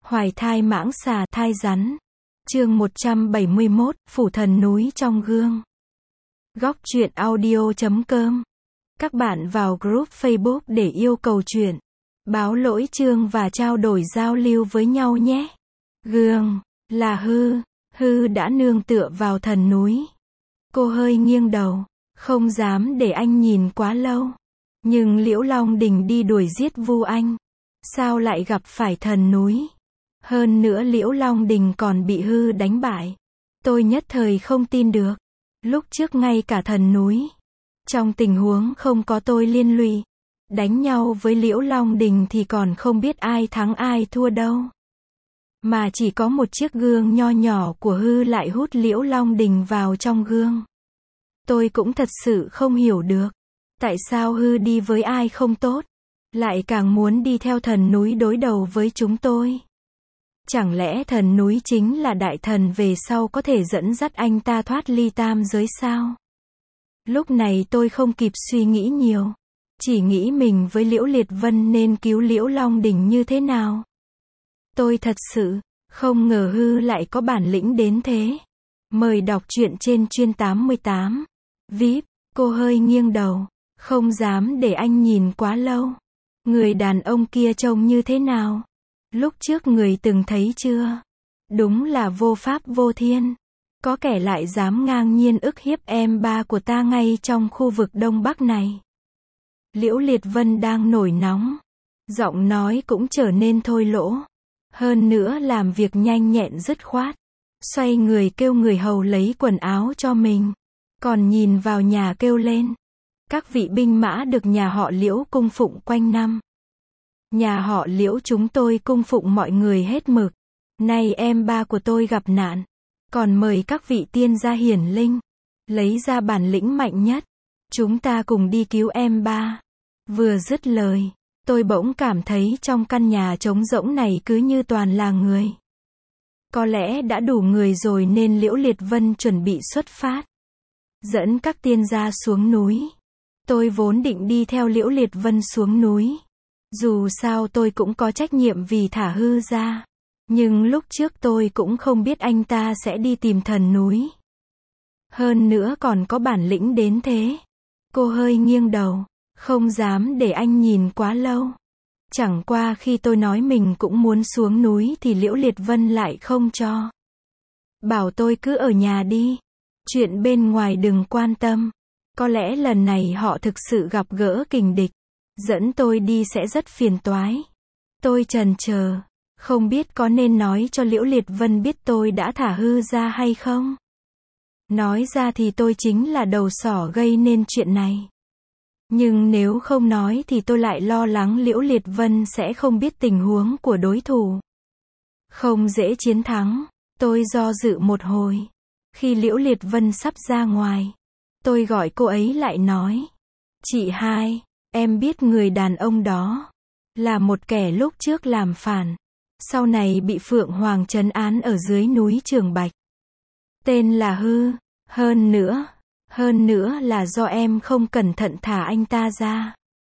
Hoài thai mãng xà thai rắn. Chương 171, Phủ thần núi trong gương. Góc truyện audio.com. Các bạn vào group Facebook để yêu cầu truyện, báo lỗi chương và trao đổi giao lưu với nhau nhé. Gương là Hư đã nương tựa vào thần núi. Cô hơi nghiêng đầu, không dám để anh nhìn quá lâu. Nhưng Liễu Long Đình đi đuổi giết Vu Anh, sao lại gặp phải thần núi? Hơn nữa Liễu Long Đình còn bị Hư đánh bại. Tôi nhất thời không tin được. Lúc trước ngay cả thần núi, trong tình huống không có tôi liên lụy, đánh nhau với Liễu Long Đình thì còn không biết ai thắng ai thua đâu. Mà chỉ có một chiếc gương nho nhỏ của Hư lại hút Liễu Long Đình vào trong gương. Tôi cũng thật sự không hiểu được, tại sao Hư đi với ai không tốt, lại càng muốn đi theo thần núi đối đầu với chúng tôi. Chẳng lẽ thần núi chính là đại thần về sau có thể dẫn dắt anh ta thoát ly tam giới sao? Lúc này tôi không kịp suy nghĩ nhiều, chỉ nghĩ mình với Liễu Liệt Vân nên cứu Liễu Long Đình như thế nào. Tôi thật sự không ngờ Hư lại có bản lĩnh đến thế. Mời đọc truyện trên chuyên 88. VIP. Cô hơi nghiêng đầu, không dám để anh nhìn quá lâu. Người đàn ông kia trông như thế nào? Lúc trước người từng thấy chưa? Đúng là vô pháp vô thiên. Có kẻ lại dám ngang nhiên ức hiếp em ba của ta ngay trong khu vực Đông Bắc này. Liễu Liệt Vân đang nổi nóng, giọng nói cũng trở nên thô lỗ. Hơn nữa làm việc nhanh nhẹn dứt khoát. Xoay người kêu người hầu lấy quần áo cho mình. Còn nhìn vào nhà kêu lên. Các vị binh mã được nhà họ Liễu cung phụng quanh năm. Nhà họ Liễu chúng tôi cung phụng mọi người hết mực. Nay em ba của tôi gặp nạn, còn mời các vị tiên gia hiển linh, lấy ra bản lĩnh mạnh nhất. Chúng ta cùng đi cứu em ba. Vừa dứt lời, tôi bỗng cảm thấy trong căn nhà trống rỗng này cứ như toàn là người. Có lẽ đã đủ người rồi nên Liễu Liệt Vân chuẩn bị xuất phát, dẫn các tiên gia xuống núi. Tôi vốn định đi theo Liễu Liệt Vân xuống núi. Dù sao tôi cũng có trách nhiệm vì thả Hư ra. Nhưng lúc trước tôi cũng không biết anh ta sẽ đi tìm thần núi. Hơn nữa còn có bản lĩnh đến thế. Cô hơi nghiêng đầu, không dám để anh nhìn quá lâu. Chẳng qua khi tôi nói mình cũng muốn xuống núi thì Liễu Liệt Vân lại không cho. Bảo tôi cứ ở nhà đi. Chuyện bên ngoài đừng quan tâm. Có lẽ lần này họ thực sự gặp gỡ kình địch. Dẫn tôi đi sẽ rất phiền toái. Tôi chần chờ, không biết có nên nói cho Liễu Liệt Vân biết tôi đã thả Hư ra hay không. Nói ra thì tôi chính là đầu sỏ gây nên chuyện này. Nhưng nếu không nói thì tôi lại lo lắng Liễu Liệt Vân sẽ không biết tình huống của đối thủ. Không dễ chiến thắng. Tôi do dự một hồi. Khi Liễu Liệt Vân sắp ra ngoài, tôi gọi cô ấy lại nói. Chị hai, em biết người đàn ông đó là một kẻ lúc trước làm phản, sau này bị Phượng Hoàng trấn án ở dưới núi Trường Bạch. Tên là Hư, hơn nữa là do em không cẩn thận thả anh ta ra.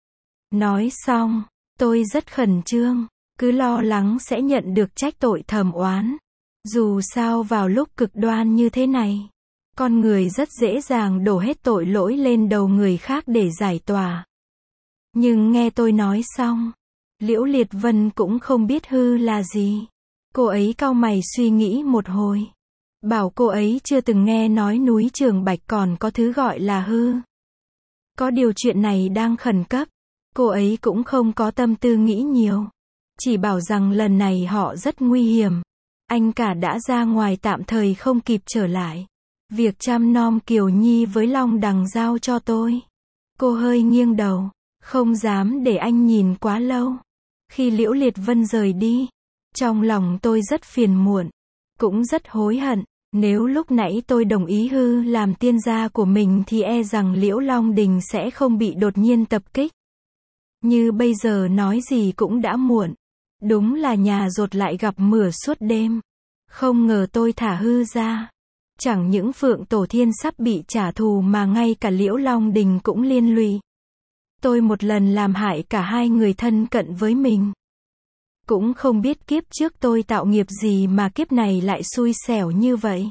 Nói xong, tôi rất khẩn trương, cứ lo lắng sẽ nhận được trách tội thẩm oán. Dù sao vào lúc cực đoan như thế này, con người rất dễ dàng đổ hết tội lỗi lên đầu người khác để giải tỏa. Nhưng nghe tôi nói xong, Liễu Liệt Vân cũng không biết Hư là gì. Cô ấy cau mày suy nghĩ một hồi. Bảo cô ấy chưa từng nghe nói núi Trường Bạch còn có thứ gọi là Hư. Có điều chuyện này đang khẩn cấp. Cô ấy cũng không có tâm tư nghĩ nhiều. Chỉ bảo rằng lần này họ rất nguy hiểm. Anh cả đã ra ngoài tạm thời không kịp trở lại. Việc chăm nom Kiều Nhi với Long Đằng giao cho tôi. Cô hơi nghiêng đầu, không dám để anh nhìn quá lâu. Khi Liễu Liệt Vân rời đi, trong lòng tôi rất phiền muộn, cũng rất hối hận. Nếu lúc nãy tôi đồng ý Hư làm tiên gia của mình thì e rằng Liễu Long Đình sẽ không bị đột nhiên tập kích. Như bây giờ nói gì cũng đã muộn. Đúng là nhà dột lại gặp mưa suốt đêm. Không ngờ tôi thả Hư ra. Chẳng những Phượng Tổ Thiên sắp bị trả thù mà ngay cả Liễu Long Đình cũng liên lụy. Tôi một lần làm hại cả hai người thân cận với mình. Cũng không biết kiếp trước tôi tạo nghiệp gì mà kiếp này lại xui xẻo như vậy.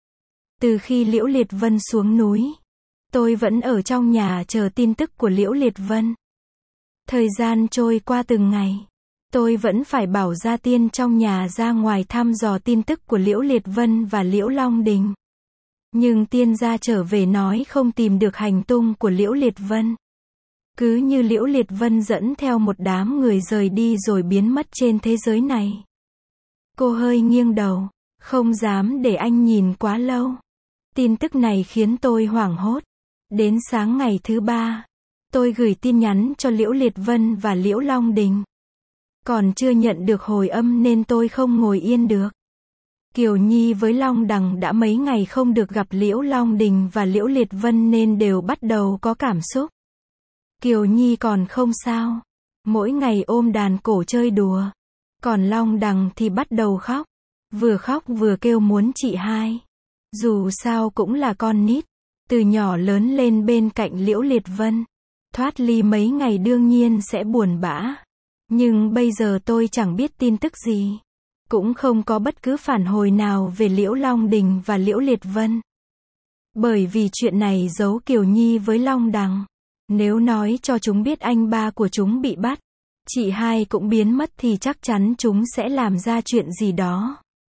Từ khi Liễu Liệt Vân xuống núi, tôi vẫn ở trong nhà chờ tin tức của Liễu Liệt Vân. Thời gian trôi qua từng ngày, tôi vẫn phải bảo gia tiên trong nhà ra ngoài thăm dò tin tức của Liễu Liệt Vân và Liễu Long Đình. Nhưng tiên gia trở về nói không tìm được hành tung của Liễu Liệt Vân. Cứ như Liễu Liệt Vân dẫn theo một đám người rời đi rồi biến mất trên thế giới này. Cô hơi nghiêng đầu, không dám để anh nhìn quá lâu. Tin tức này khiến tôi hoảng hốt. Đến sáng ngày thứ 3, tôi gửi tin nhắn cho Liễu Liệt Vân và Liễu Long Đình. Còn chưa nhận được hồi âm nên tôi không ngồi yên được. Kiều Nhi với Long Đằng đã mấy ngày không được gặp Liễu Long Đình và Liễu Liệt Vân nên đều bắt đầu có cảm xúc. Kiều Nhi còn không sao, mỗi ngày ôm đàn cổ chơi đùa. Còn Long Đằng thì bắt đầu khóc vừa kêu muốn chị hai. Dù sao cũng là con nít, từ nhỏ lớn lên bên cạnh Liễu Liệt Vân. Thoát ly mấy ngày đương nhiên sẽ buồn bã. Nhưng bây giờ tôi chẳng biết tin tức gì. Cũng không có bất cứ phản hồi nào về Liễu Long Đình và Liễu Liệt Vân. Bởi vì chuyện này giấu Kiều Nhi với Long Đằng. Nếu nói cho chúng biết anh ba của chúng bị bắt, chị hai cũng biến mất thì chắc chắn chúng sẽ làm ra chuyện gì đó.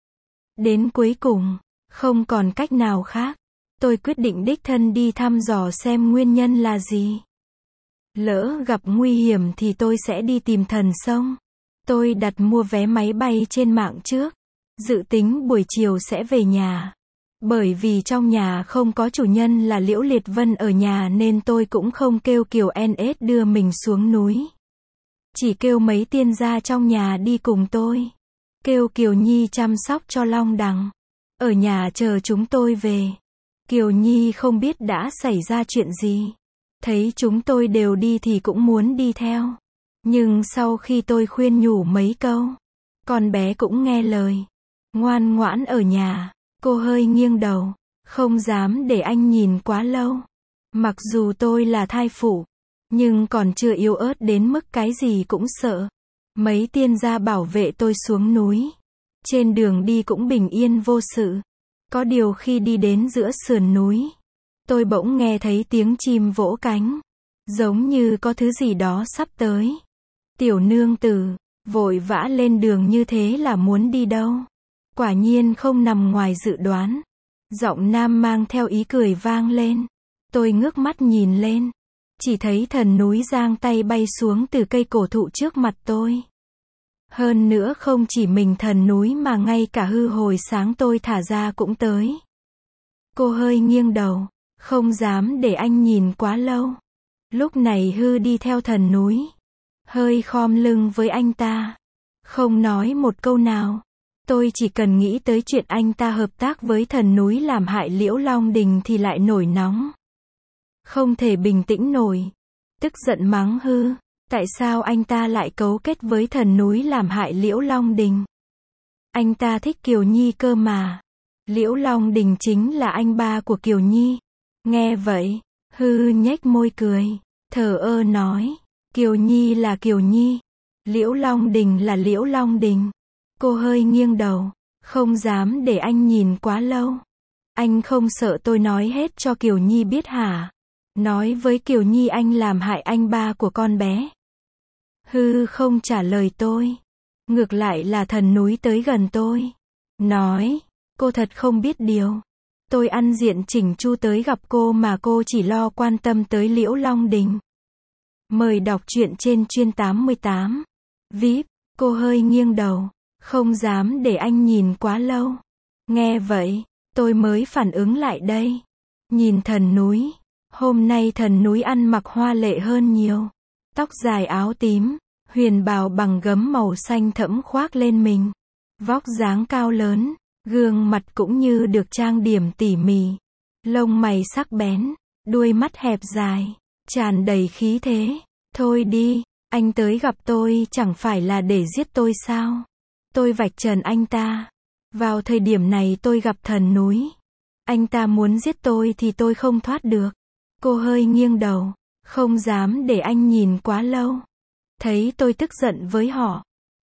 Đến cuối cùng, không còn cách nào khác. Tôi quyết định đích thân đi thăm dò xem nguyên nhân là gì. Lỡ gặp nguy hiểm thì tôi sẽ đi tìm thần sông. Tôi đặt mua vé máy bay trên mạng trước. Dự tính buổi chiều sẽ về nhà. Bởi vì trong nhà không có chủ nhân là Liễu Liệt Vân ở nhà nên tôi cũng không kêu Kiều NS đưa mình xuống núi. Chỉ kêu mấy tiên gia trong nhà đi cùng tôi. Kêu Kiều Nhi chăm sóc cho Long Đằng. Ở nhà chờ chúng tôi về. Kiều Nhi không biết đã xảy ra chuyện gì. Thấy chúng tôi đều đi thì cũng muốn đi theo. Nhưng sau khi tôi khuyên nhủ mấy câu, con bé cũng nghe lời. Ngoan ngoãn ở nhà. Cô hơi nghiêng đầu, không dám để anh nhìn quá lâu. Mặc dù tôi là thai phụ, nhưng còn chưa yếu ớt đến mức cái gì cũng sợ. Mấy tiên gia bảo vệ tôi xuống núi. Trên đường đi cũng bình yên vô sự. Có điều khi đi đến giữa sườn núi, tôi bỗng nghe thấy tiếng chim vỗ cánh. Giống như có thứ gì đó sắp tới. Tiểu nương tử, vội vã lên đường như thế là muốn đi đâu? Quả nhiên không nằm ngoài dự đoán. Giọng nam mang theo ý cười vang lên. Tôi ngước mắt nhìn lên. Chỉ thấy thần núi giang tay bay xuống từ cây cổ thụ trước mặt tôi. Hơn nữa không chỉ mình thần núi mà ngay cả hư hồi sáng tôi thả ra cũng tới. Cô hơi nghiêng đầu, không dám để anh nhìn quá lâu. Lúc này hư đi theo thần núi. Hơi khom lưng với anh ta. Không nói một câu nào. Tôi chỉ cần nghĩ tới chuyện anh ta hợp tác với thần núi làm hại Liễu Long Đình thì lại nổi nóng. Không thể bình tĩnh nổi. Tức giận mắng hư. Tại sao anh ta lại cấu kết với thần núi làm hại Liễu Long Đình? Anh ta thích Kiều Nhi cơ mà. Liễu Long Đình chính là anh ba của Kiều Nhi. Nghe vậy, hư nhếch môi cười. Thờ ơ nói. Kiều Nhi là Kiều Nhi. Liễu Long Đình là Liễu Long Đình. Cô hơi nghiêng đầu, không dám để anh nhìn quá lâu. Anh không sợ tôi nói hết cho Kiều Nhi biết hả? Nói với Kiều Nhi anh làm hại anh ba của con bé. Hư không trả lời tôi. Ngược lại là thần núi tới gần tôi. Nói, cô thật không biết điều. Tôi ăn diện chỉnh chu tới gặp cô mà cô chỉ lo quan tâm tới Liễu Long Đình. Mời đọc truyện trên chuyên 88. VIP, cô hơi nghiêng đầu. Không dám để anh nhìn quá lâu. Nghe vậy, tôi mới phản ứng lại đây. Nhìn thần núi. Hôm nay thần núi ăn mặc hoa lệ hơn nhiều. Tóc dài áo tím, huyền bào bằng gấm màu xanh thẫm khoác lên mình. Vóc dáng cao lớn, gương mặt cũng như được trang điểm tỉ mỉ. Lông mày sắc bén, đuôi mắt hẹp dài, tràn đầy khí thế. Thôi đi, anh tới gặp tôi chẳng phải là để giết tôi sao? Tôi vạch trần anh ta. Vào thời điểm này tôi gặp thần núi. Anh ta muốn giết tôi thì tôi không thoát được. Cô hơi nghiêng đầu, không dám để anh nhìn quá lâu. Thấy tôi tức giận với họ.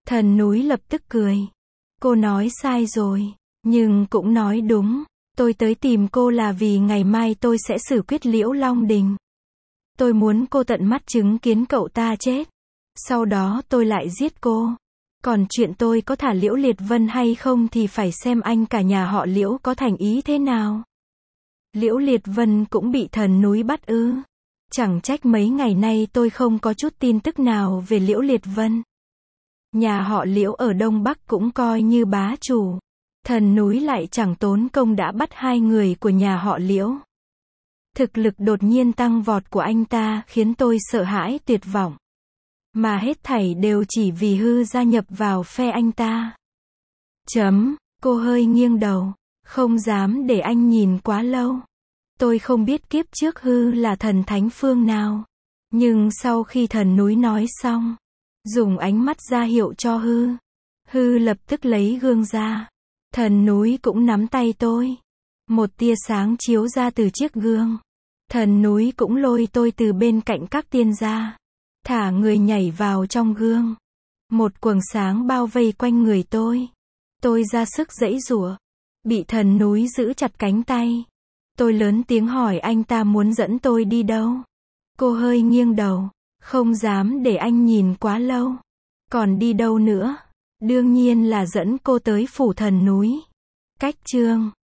Thần núi lập tức cười. Cô nói sai rồi, nhưng cũng nói đúng. Tôi tới tìm cô là vì ngày mai tôi sẽ xử quyết Liễu Long Đình. Tôi muốn cô tận mắt chứng kiến cậu ta chết. Sau đó tôi lại giết cô. Còn chuyện tôi có thả Liễu Liệt Vân hay không thì phải xem anh cả nhà họ Liễu có thành ý thế nào. Liễu Liệt Vân cũng bị thần núi bắt ư? Chẳng trách mấy ngày nay tôi không có chút tin tức nào về Liễu Liệt Vân. Nhà họ Liễu ở Đông Bắc cũng coi như bá chủ. Thần núi lại chẳng tốn công đã bắt hai người của nhà họ Liễu. Thực lực đột nhiên tăng vọt của anh ta khiến tôi sợ hãi tuyệt vọng. Mà hết thảy đều chỉ vì Hư gia nhập vào phe anh ta. Cô hơi nghiêng đầu. Không dám để anh nhìn quá lâu. Tôi không biết kiếp trước Hư là thần thánh phương nào. Nhưng sau khi thần núi nói xong, dùng ánh mắt ra hiệu cho Hư. Hư lập tức lấy gương ra. Thần núi cũng nắm tay tôi. Một tia sáng chiếu ra từ chiếc gương. Thần núi cũng lôi tôi từ bên cạnh các tiên ra. Thả người nhảy vào trong gương. Một quầng sáng bao vây quanh người tôi. Tôi ra sức giãy giụa. Bị thần núi giữ chặt cánh tay. Tôi lớn tiếng hỏi anh ta muốn dẫn tôi đi đâu. Cô hơi nghiêng đầu. Không dám để anh nhìn quá lâu. Còn đi đâu nữa? Đương nhiên là dẫn cô tới phủ thần núi. Cách chương